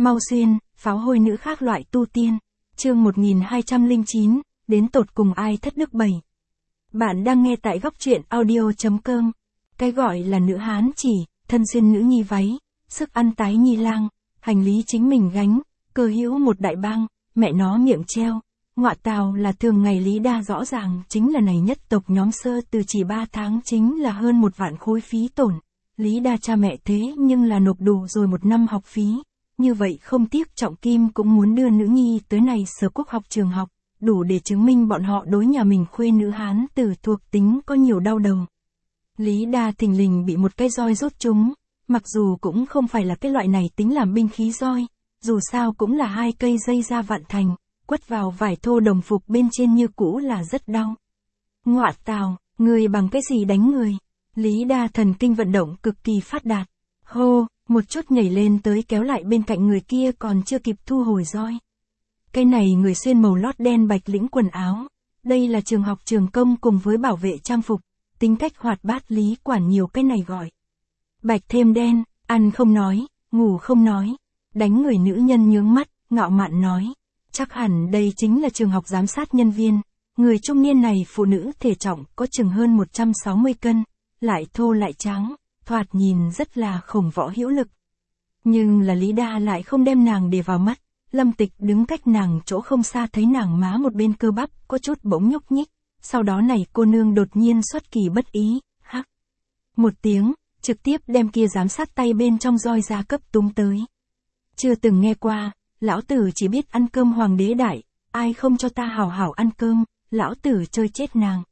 Mau xuyên, pháo hôi nữ khác loại tu tiên. Chương 1209, đến tột cùng ai thất đức 7. Bạn đang nghe tại góc truyện audio.com. Cái gọi là nữ hán chỉ, thân xuyên nữ nhi váy, sức ăn tái nhi lang, hành lý chính mình gánh, cơ hữu một đại bang, mẹ nó miệng treo. Ngọa tào là thường ngày Lý Đa rõ ràng chính là này nhất tộc nhóm sơ từ chỉ 3 tháng chính là hơn 1 vạn khối phí tổn. Lý Đa cha mẹ thế nhưng là nộp đủ rồi 1 năm học phí. Như vậy không tiếc trọng kim cũng muốn đưa nữ nhi tới này Sở Quốc học trường học, đủ để chứng minh bọn họ đối nhà mình khuê nữ hán tử thuộc tính có nhiều đau đầu. Lý Đa thình lình bị một cái roi rốt trúng, mặc dù cũng không phải là cái loại này tính làm binh khí roi, dù sao cũng là 2 cây dây da vạn thành, quất vào vải thô đồng phục bên trên như cũ là rất đau. Ngọa tào, người bằng cái gì đánh người? Lý Đa thần kinh vận động cực kỳ phát đạt. Hô, một chút nhảy lên tới kéo lại bên cạnh người kia còn chưa kịp thu hồi roi. Cái này người xuyên màu lót đen bạch lĩnh quần áo. Đây là trường học trường công cùng với bảo vệ trang phục. Tính cách hoạt bát Lý quản nhiều cái này gọi. Bạch thêm đen, ăn không nói, ngủ không nói. Đánh người nữ nhân nhướng mắt, ngạo mạn nói. Chắc hẳn đây chính là trường học giám sát nhân viên. Người trung niên này phụ nữ thể trọng có chừng hơn 160 cân, lại thô lại trắng, thoạt nhìn rất là khổng võ hữu lực. Nhưng là Lý Đa lại không đem nàng để vào mắt, Lâm Tịch đứng cách nàng chỗ không xa thấy nàng má một bên cơ bắp có chút bỗng nhúc nhích, sau đó này cô nương đột nhiên xuất kỳ bất ý, hắc. Một tiếng, trực tiếp đem kia giám sát tay bên trong roi ra cấp túng tới. Chưa từng nghe qua, lão tử chỉ biết ăn cơm hoàng đế đại, ai không cho ta hảo hảo ăn cơm, lão tử chơi chết nàng.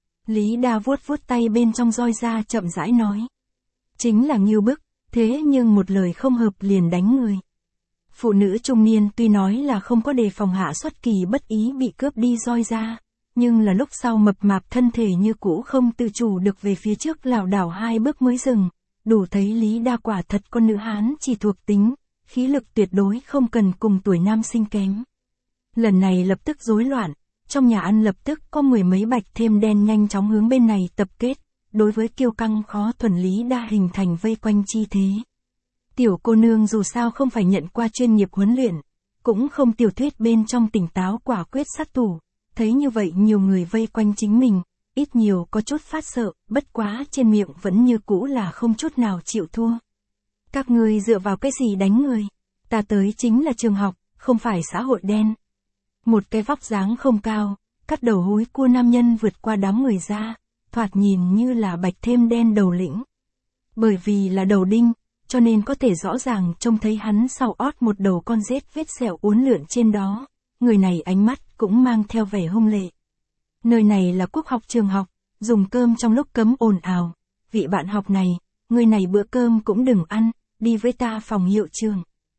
Lý Đa vuốt tay bên trong roi ra chậm rãi nói. Chính là ngưu bức, thế nhưng một lời không hợp liền đánh người. Phụ nữ trung niên tuy nói là không có đề phòng hạ xuất kỳ bất ý bị cướp đi roi ra, nhưng là lúc sau mập mạp thân thể như cũ không tự chủ được về phía trước lảo đảo 2 bước mới dừng, đủ thấy Lý Đa quả thật con nữ hán chỉ thuộc tính, khí lực tuyệt đối không cần cùng tuổi nam sinh kém. Lần này lập tức rối loạn, trong nhà ăn lập tức có 10 mấy bạch thêm đen nhanh chóng hướng bên này tập kết, đối với kiêu căng khó thuần Lý Đa hình thành vây quanh chi thế. Tiểu cô nương dù sao không phải nhận qua chuyên nghiệp huấn luyện, cũng không tiểu thuyết bên trong tỉnh táo quả quyết sát thủ, thấy như vậy nhiều người vây quanh chính mình, ít nhiều có chút phát sợ, bất quá trên miệng vẫn như cũ là không chút nào chịu thua. Các ngươi dựa vào cái gì đánh người? Ta tới chính là trường học, không phải xã hội đen. Một cái vóc dáng không cao, cắt đầu húi cua nam nhân vượt qua đám người ra, thoạt nhìn như là bạch thêm đen đầu lĩnh. Bởi vì là đầu đinh, cho nên có thể rõ ràng trông thấy hắn sau ót một đầu con rết vết sẹo uốn lượn trên đó, người này ánh mắt cũng mang theo vẻ hung lệ. Nơi này là Quốc học trường học, dùng cơm trong lúc cấm ồn ào, vị bạn học này, người này bữa cơm cũng đừng ăn, đi với ta phòng hiệu trường.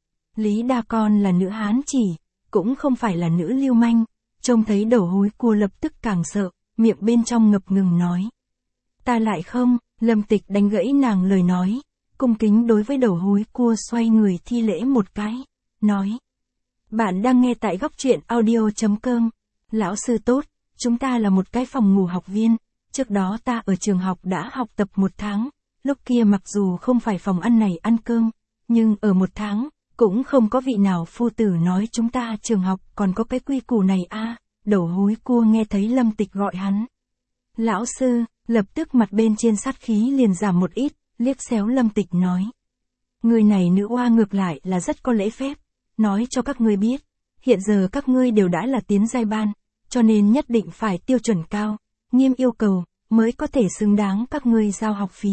Lý Đa con là nữ hán chỉ, cũng không phải là nữ lưu manh, trông thấy đầu húi cua lập tức càng sợ, miệng bên trong ngập ngừng nói. Ta lại không, Lâm Tịch đánh gãy nàng lời nói, cung kính đối với đầu húi cua xoay người thi lễ một cái, nói. Bạn đang nghe tại góc truyện audio.com, lão sư tốt, chúng ta là một cái phòng ngủ học viên, trước đó ta ở trường học đã học tập 1 tháng, lúc kia mặc dù không phải phòng ăn này ăn cơm, nhưng ở 1 tháng, cũng không có vị nào phu tử nói chúng ta trường học còn có cái quy củ này a. Đầu húi cua nghe thấy Lâm Tịch gọi hắn. Lão sư, lập tức mặt bên trên sát khí liền giảm một ít, liếc xéo Lâm Tịch nói. Người này nữ oa ngược lại là rất có lễ phép, nói cho các ngươi biết, hiện giờ các ngươi đều đã là tiến giai ban, cho nên nhất định phải tiêu chuẩn cao, nghiêm yêu cầu, mới có thể xứng đáng các ngươi giao học phí.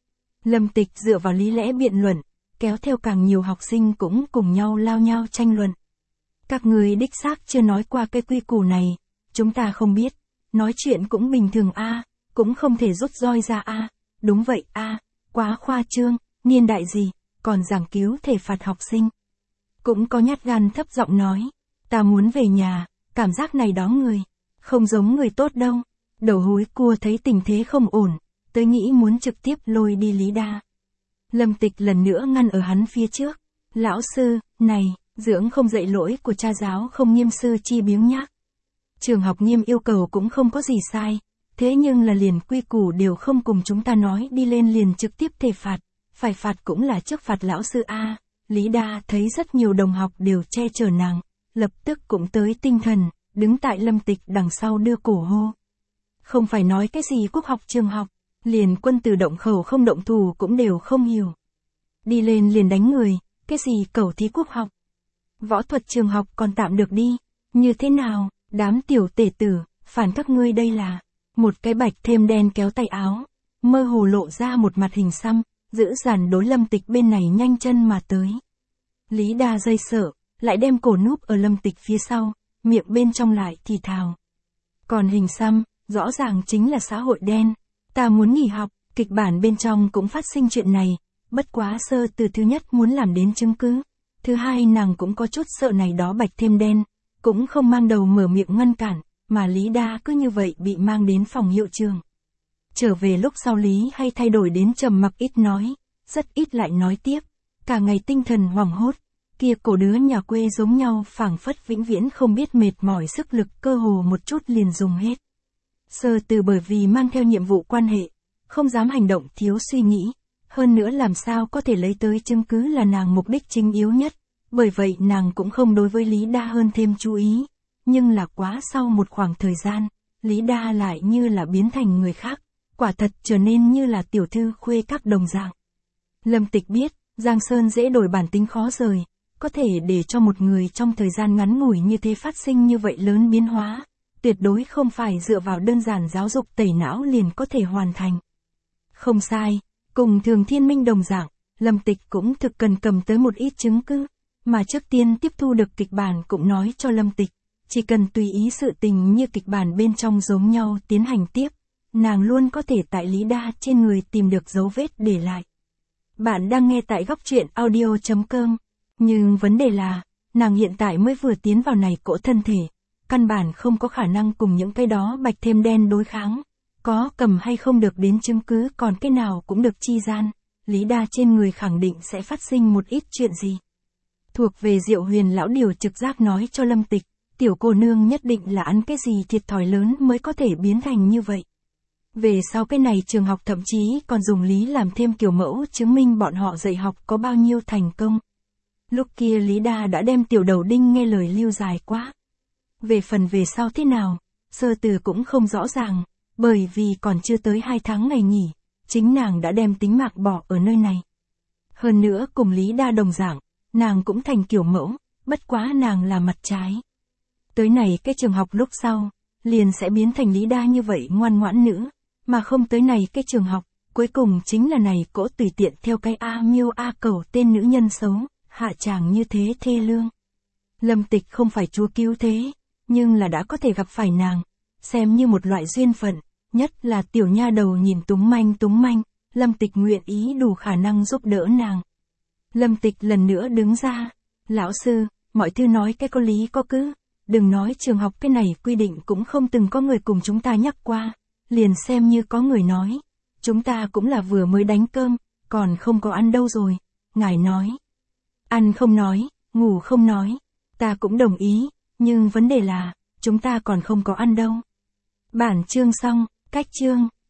Lâm Tịch dựa vào lý lẽ biện luận, kéo theo càng nhiều học sinh cũng cùng nhau lao nhau tranh luận. Các người đích xác chưa nói qua cái quy củ này, chúng ta không biết, nói chuyện cũng bình thường a, cũng không thể rút roi ra a, đúng vậy a, quá khoa trương, niên đại gì, còn giảng cứu thể phạt học sinh. Cũng có nhát gan thấp giọng nói, ta muốn về nhà, cảm giác này đó người, không giống người tốt đâu. Đầu húi cua thấy tình thế không ổn, tới nghĩ muốn trực tiếp lôi đi Lý Đa. Lâm Tịch lần nữa ngăn ở hắn phía trước, lão sư, này, dưỡng không dạy lỗi của cha giáo không nghiêm sư chi biếng nhác. Trường học nghiêm yêu cầu cũng không có gì sai, thế nhưng là liền quy củ đều không cùng chúng ta nói đi lên liền trực tiếp thể phạt, phải phạt cũng là trước phạt lão sư a, Lý Đa thấy rất nhiều đồng học đều che chở nàng, lập tức cũng tới tinh thần, đứng tại Lâm Tịch đằng sau đưa cổ hô. Không phải nói cái gì quốc học trường học, liền quân từ động khẩu không động thủ cũng đều không hiểu. Đi lên liền đánh người, cái gì cẩu thí quốc học. Võ thuật trường học còn tạm được đi, như thế nào, đám tiểu tể tử, phản các ngươi đây là, một cái bạch thêm đen kéo tay áo, mơ hồ lộ ra một mặt hình xăm, giữ dàn đối Lâm Tịch bên này nhanh chân mà tới. Lý Đa dây sợ, lại đem cổ núp ở Lâm Tịch phía sau, miệng bên trong lại thì thào. Còn hình xăm, rõ ràng chính là xã hội đen, ta muốn nghỉ học, kịch bản bên trong cũng phát sinh chuyện này, bất quá Sơ Từ thứ nhất muốn làm đến chứng cứ, thứ hai nàng cũng có chút sợ này đó bạch thêm đen, cũng không mang đầu mở miệng ngăn cản, mà Lý Đa cứ như vậy bị mang đến phòng hiệu trường. Trở về lúc sau Lý hay thay đổi đến trầm mặc ít nói, rất ít lại nói tiếp, cả ngày tinh thần hoảng hốt, kia cổ đứa nhà quê giống nhau phảng phất vĩnh viễn không biết mệt mỏi sức lực cơ hồ một chút liền dùng hết. Sơ Từ bởi vì mang theo nhiệm vụ quan hệ, không dám hành động thiếu suy nghĩ, hơn nữa làm sao có thể lấy tới chứng cứ là nàng mục đích chính yếu nhất, bởi vậy nàng cũng không đối với Lý Đa hơn thêm chú ý, nhưng là quá sau một khoảng thời gian, Lý Đa lại như là biến thành người khác, quả thật trở nên như là tiểu thư khuê các đồng dạng. Lâm Tịch biết, Giang Sơn dễ đổi bản tính khó rời, có thể để cho một người trong thời gian ngắn ngủi như thế phát sinh như vậy lớn biến hóa, tuyệt đối không phải dựa vào đơn giản giáo dục tẩy não liền có thể hoàn thành. Không sai, cùng Thường Thiên Minh đồng dạng, Lâm Tịch cũng thực cần cầm tới một ít chứng cứ, mà trước tiên tiếp thu được kịch bản cũng nói cho Lâm Tịch, chỉ cần tùy ý sự tình như kịch bản bên trong giống nhau tiến hành tiếp, nàng luôn có thể tại Lý Đa trên người tìm được dấu vết để lại. Bạn đang nghe tại góc truyện audio.com, nhưng vấn đề là, nàng hiện tại mới vừa tiến vào này cỗ thân thể, căn bản không có khả năng cùng những cái đó bạch thêm đen đối kháng, có cầm hay không được đến chứng cứ còn cái nào cũng được chi gian, Lý Đa trên người khẳng định sẽ phát sinh một ít chuyện gì. Thuộc về Diệu Huyền lão điều trực giác nói cho Lâm Tịch, tiểu cô nương nhất định là ăn cái gì thiệt thòi lớn mới có thể biến thành như vậy. Về sau cái này trường học thậm chí còn dùng Lý làm thêm kiểu mẫu chứng minh bọn họ dạy học có bao nhiêu thành công. Lúc kia Lý Đa đã đem tiểu đầu đinh nghe lời lưu dài quá. Về phần về sau thế nào, Sơ Từ cũng không rõ ràng, bởi vì còn chưa tới 2 tháng ngày nghỉ, chính nàng đã đem tính mạng bỏ ở nơi này. Hơn nữa cùng Lý Đa đồng dạng, nàng cũng thành kiểu mẫu, bất quá nàng là mặt trái. Tới này cái trường học lúc sau, liền sẽ biến thành Lý Đa như vậy ngoan ngoãn nữ, mà không tới này cái trường học, cuối cùng chính là này cỗ tùy tiện theo cái A Miêu A Cẩu tên nữ nhân xấu, hạ tràng như thế thê lương. Lâm Tịch không phải chúa cứu thế, nhưng là đã có thể gặp phải nàng, xem như một loại duyên phận, nhất là tiểu nha đầu nhìn túng manh, Lâm Tịch nguyện ý đủ khả năng giúp đỡ nàng. Lâm Tịch lần nữa đứng ra, lão sư, mọi thứ nói cái có lý có cứ, đừng nói trường học cái này quy định cũng không từng có người cùng chúng ta nhắc qua, liền xem như có người nói, chúng ta cũng là vừa mới đánh cơm, còn không có ăn đâu rồi, ngài nói. Ăn không nói, ngủ không nói, ta cũng đồng ý, nhưng vấn đề là, chúng ta còn không có ăn đâu. Bản chương xong, cách chương.